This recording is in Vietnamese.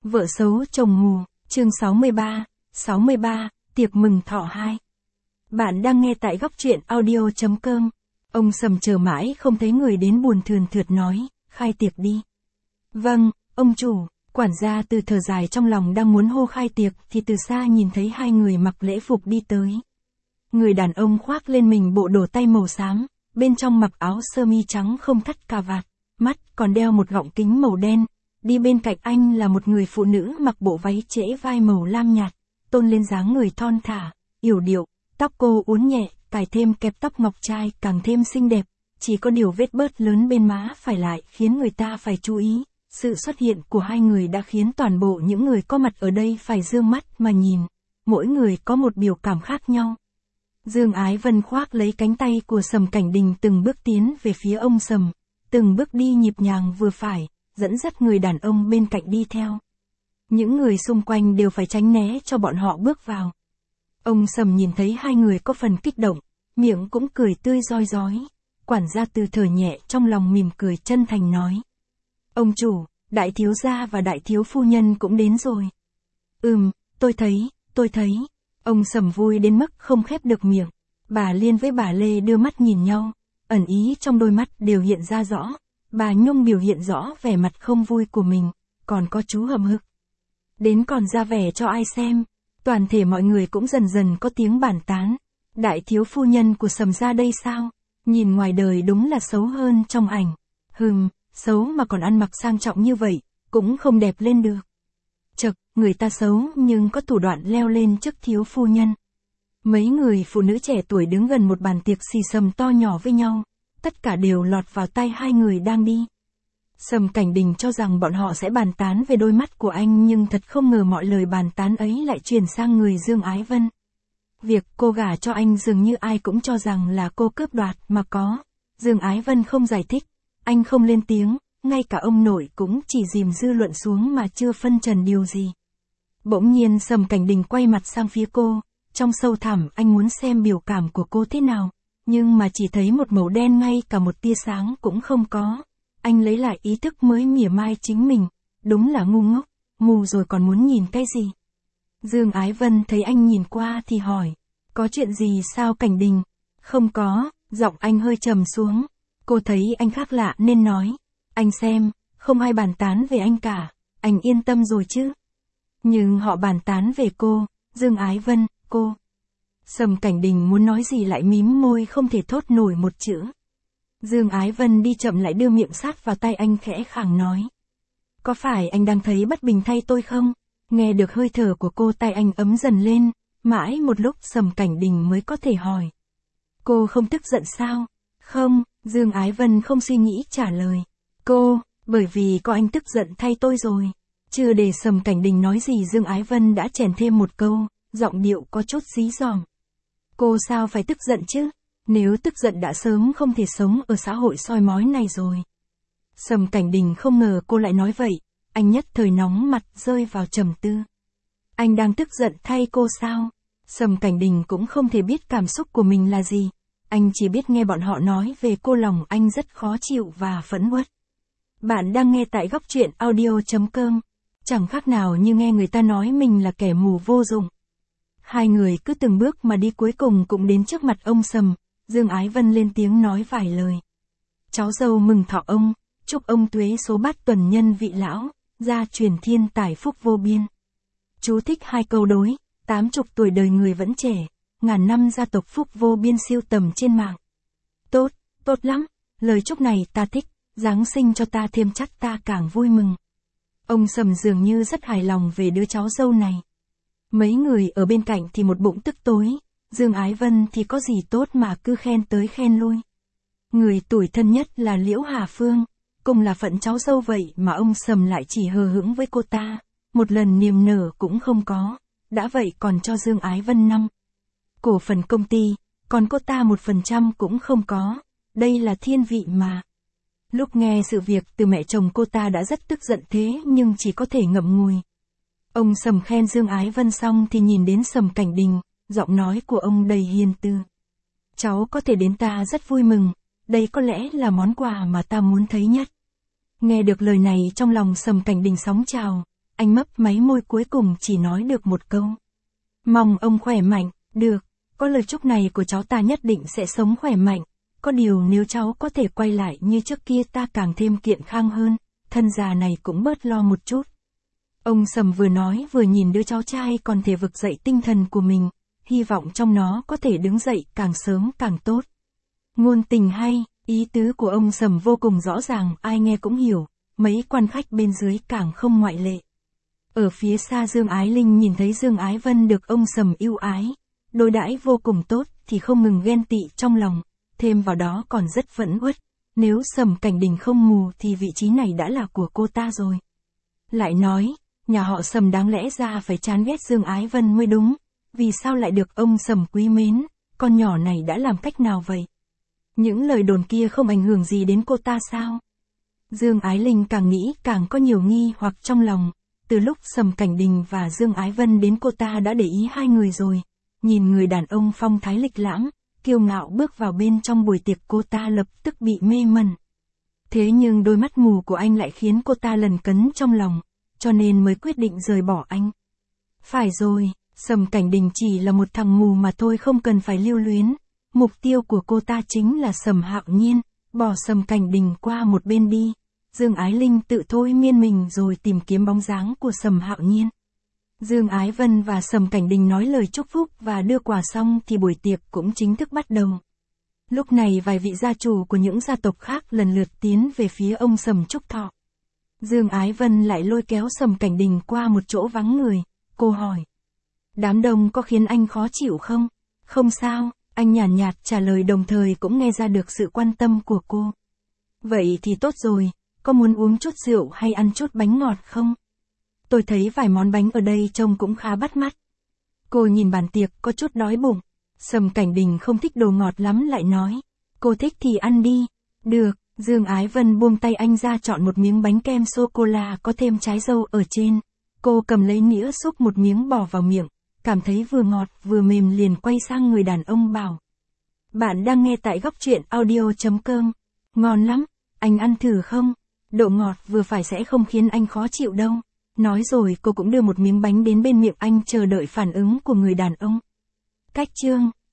Vợ xấu chồng mù, chương 63, tiệc mừng thọ 2. Bạn đang nghe tại góc truyện audio.com. Ông Sầm chờ mãi không thấy người đến buồn thườn thượt nói, khai tiệc đi. Vâng, ông chủ, quản gia từ thở dài trong lòng đang muốn hô khai tiệc thì từ xa nhìn thấy hai người mặc lễ phục đi tới. Người đàn ông khoác lên mình bộ đồ tay màu xám, bên trong mặc áo sơ mi trắng không thắt cà vạt, mắt còn đeo một gọng kính màu đen. Đi bên cạnh anh là một người phụ nữ mặc bộ váy trễ vai màu lam nhạt, tôn lên dáng người thon thả, yểu điệu, tóc cô uốn nhẹ, cài thêm kẹp tóc ngọc trai càng thêm xinh đẹp, chỉ có điều vết bớt lớn bên má phải lại khiến người ta phải chú ý. Sự xuất hiện của hai người đã khiến toàn bộ những người có mặt ở đây phải dương mắt mà nhìn, mỗi người có một biểu cảm khác nhau. Dương Ái Vân khoác lấy cánh tay của Sầm Cảnh Đình từng bước tiến về phía ông Sầm, từng bước đi nhịp nhàng vừa phải, dẫn dắt người đàn ông bên cạnh đi theo. Những người xung quanh đều phải tránh né cho bọn họ bước vào. Ông Sầm nhìn thấy hai người có phần kích động, miệng cũng cười tươi rói rói. Quản gia Từ thở nhẹ trong lòng mỉm cười chân thành nói. Ông chủ, đại thiếu gia và đại thiếu phu nhân cũng đến rồi. Tôi thấy. Ông Sầm vui đến mức không khép được miệng. Bà Liên với bà Lê đưa mắt nhìn nhau, ẩn ý trong đôi mắt đều hiện ra rõ. Bà Nhung biểu hiện rõ vẻ mặt không vui của mình, còn có chú hậm hực. Đến còn ra vẻ cho ai xem, toàn thể mọi người cũng dần dần có tiếng bàn tán. Đại thiếu phu nhân của Sầm ra đây sao? Nhìn ngoài đời đúng là xấu hơn trong ảnh. Xấu mà còn ăn mặc sang trọng như vậy, cũng không đẹp lên được. Chật, người ta xấu nhưng có thủ đoạn leo lên chức thiếu phu nhân. Mấy người phụ nữ trẻ tuổi đứng gần một bàn tiệc xì xầm to nhỏ với nhau. Tất cả đều lọt vào tai hai người đang đi. Sầm Cảnh Đình cho rằng bọn họ sẽ bàn tán về đôi mắt của anh nhưng thật không ngờ mọi lời bàn tán ấy lại truyền sang người Dương Ái Vân. Việc cô gả cho anh dường như ai cũng cho rằng là cô cướp đoạt mà có. Dương Ái Vân không giải thích, anh không lên tiếng, ngay cả ông nội cũng chỉ dìm dư luận xuống mà chưa phân trần điều gì. Bỗng nhiên Sầm Cảnh Đình quay mặt sang phía cô, trong sâu thẳm anh muốn xem biểu cảm của cô thế nào. Nhưng mà chỉ thấy một màu đen ngay cả một tia sáng cũng không có. Anh lấy lại ý thức mới mỉa mai chính mình. Đúng là ngu ngốc, mù rồi còn muốn nhìn cái gì. Dương Ái Vân thấy anh nhìn qua thì hỏi. Có chuyện gì sao Cảnh Đình? Không có, giọng anh hơi trầm xuống. Cô thấy anh khác lạ nên nói. Anh xem, không ai bàn tán về anh cả. Anh yên tâm rồi chứ. Nhưng họ bàn tán về cô, Dương Ái Vân, cô. Sầm Cảnh Đình muốn nói gì lại mím môi không thể thốt nổi một chữ. Dương Ái Vân đi chậm lại đưa miệng sát vào tay anh khẽ khàng nói. Có phải anh đang thấy bất bình thay tôi không? Nghe được hơi thở của cô tay anh ấm dần lên, mãi một lúc Sầm Cảnh Đình mới có thể hỏi. Cô không tức giận sao? Không, Dương Ái Vân không suy nghĩ trả lời. Cô, bởi vì có anh tức giận thay tôi rồi. Chưa để Sầm Cảnh Đình nói gì Dương Ái Vân đã chèn thêm một câu, giọng điệu có chút dí dỏm. Cô sao phải tức giận chứ? Nếu tức giận đã sớm không thể sống ở xã hội soi mói này rồi. Sầm Cảnh Đình không ngờ cô lại nói vậy, anh nhất thời nóng mặt rơi vào trầm tư. Anh đang tức giận thay cô sao? Sầm Cảnh Đình cũng không thể biết cảm xúc của mình là gì. Anh chỉ biết nghe bọn họ nói về cô lòng anh rất khó chịu và phẫn uất. Bạn đang nghe tại góc truyện audio.com. Chẳng khác nào như nghe người ta nói mình là kẻ mù vô dụng. Hai người cứ từng bước mà đi cuối cùng cũng đến trước mặt ông Sầm. Dương Ái Vân lên tiếng nói vài lời. Cháu dâu mừng thọ ông, chúc ông tuế số bát tuần nhân vị lão, gia truyền thiên tài phúc vô biên. Chú thích hai câu đối, 80 tuổi đời người vẫn trẻ, ngàn năm gia tộc phúc vô biên siêu tầm trên mạng. Tốt lắm, lời chúc này ta thích, Giáng sinh cho ta thêm chắc ta càng vui mừng. Ông Sầm dường như rất hài lòng về đứa cháu dâu này. Mấy người ở bên cạnh thì một bụng tức tối. Dương Ái Vân thì có gì tốt mà cứ khen tới khen lui. Người tủi thân nhất là Liễu Hà Phương, cùng là phận cháu dâu vậy mà ông Sầm lại chỉ hờ hững với cô ta, một lần niềm nở cũng không có, đã vậy còn cho Dương Ái Vân 5 cổ phần công ty, còn cô ta 1% cũng không có, đây là thiên vị mà. Lúc nghe sự việc từ mẹ chồng cô ta đã rất tức giận thế nhưng chỉ có thể ngậm ngùi. Ông Sầm khen Dương Ái Vân xong thì nhìn đến Sầm Cảnh Đình. Giọng nói của ông đầy hiền từ. Cháu có thể đến ta rất vui mừng, đây có lẽ là món quà mà ta muốn thấy nhất. Nghe được lời này trong lòng Sầm Cảnh Đình sóng trào, anh mấp máy môi cuối cùng chỉ nói được một câu. Mong ông khỏe mạnh, được, có lời chúc này của cháu ta nhất định sẽ sống khỏe mạnh. Có điều nếu cháu có thể quay lại như trước kia ta càng thêm kiện khang hơn, thân già này cũng bớt lo một chút. Ông Sầm vừa nói vừa nhìn đứa cháu trai còn thể vực dậy tinh thần của mình, hy vọng trong nó có thể đứng dậy càng sớm càng tốt. Ngôn tình hay, ý tứ của ông Sầm vô cùng rõ ràng, ai nghe cũng hiểu, mấy quan khách bên dưới càng không ngoại lệ. Ở phía xa Dương Ái Linh nhìn thấy Dương Ái Vân được ông Sầm ưu ái, đối đãi vô cùng tốt thì không ngừng ghen tị trong lòng, thêm vào đó còn rất phẫn uất, nếu Sầm Cảnh Đình không mù thì vị trí này đã là của cô ta rồi. Lại nói, nhà họ Sầm đáng lẽ ra phải chán ghét Dương Ái Vân mới đúng, vì sao lại được ông Sầm quý mến, con nhỏ này đã làm cách nào vậy? Những lời đồn kia không ảnh hưởng gì đến cô ta sao? Dương Ái Linh càng nghĩ càng có nhiều nghi hoặc trong lòng, từ lúc Sầm Cảnh Đình và Dương Ái Vân đến cô ta đã để ý hai người rồi, nhìn người đàn ông phong thái lịch lãm, kiêu ngạo bước vào bên trong buổi tiệc cô ta lập tức bị mê mẩn. Thế nhưng đôi mắt mù của anh lại khiến cô ta lẩn cấn trong lòng, cho nên mới quyết định rời bỏ anh. Phải rồi, Sầm Cảnh Đình chỉ là một thằng mù mà thôi, không cần phải lưu luyến. Mục tiêu của cô ta chính là Sầm Hạo Nhiên, bỏ Sầm Cảnh Đình qua một bên đi. Dương Ái Linh tự thôi miên mình rồi tìm kiếm bóng dáng của Sầm Hạo Nhiên. Dương Ái Vân và Sầm Cảnh Đình nói lời chúc phúc và đưa quà xong thì buổi tiệc cũng chính thức bắt đầu. Lúc này vài vị gia chủ của những gia tộc khác lần lượt tiến về phía ông Sầm chúc thọ. Dương Ái Vân lại lôi kéo Sầm Cảnh Đình qua một chỗ vắng người, cô hỏi. Đám đông có khiến anh khó chịu không? Không sao, anh nhàn nhạt trả lời đồng thời cũng nghe ra được sự quan tâm của cô. Vậy thì tốt rồi, có muốn uống chút rượu hay ăn chút bánh ngọt không? Tôi thấy vài món bánh ở đây trông cũng khá bắt mắt. Cô nhìn bàn tiệc có chút đói bụng. Sầm Cảnh Đình không thích đồ ngọt lắm lại nói. Cô thích thì ăn đi. Được, Dương Ái Vân buông tay anh ra chọn một miếng bánh kem sô-cô-la có thêm trái dâu ở trên. Cô cầm lấy nĩa xúc một miếng bỏ vào miệng, cảm thấy vừa ngọt vừa mềm liền quay sang người đàn ông bảo. Bạn đang nghe tại góc truyện audio.com. Ngon lắm, anh ăn thử không? Độ ngọt vừa phải sẽ không khiến anh khó chịu đâu. Nói rồi cô cũng đưa một miếng bánh đến bên miệng anh chờ đợi phản ứng của người đàn ông. Cách chương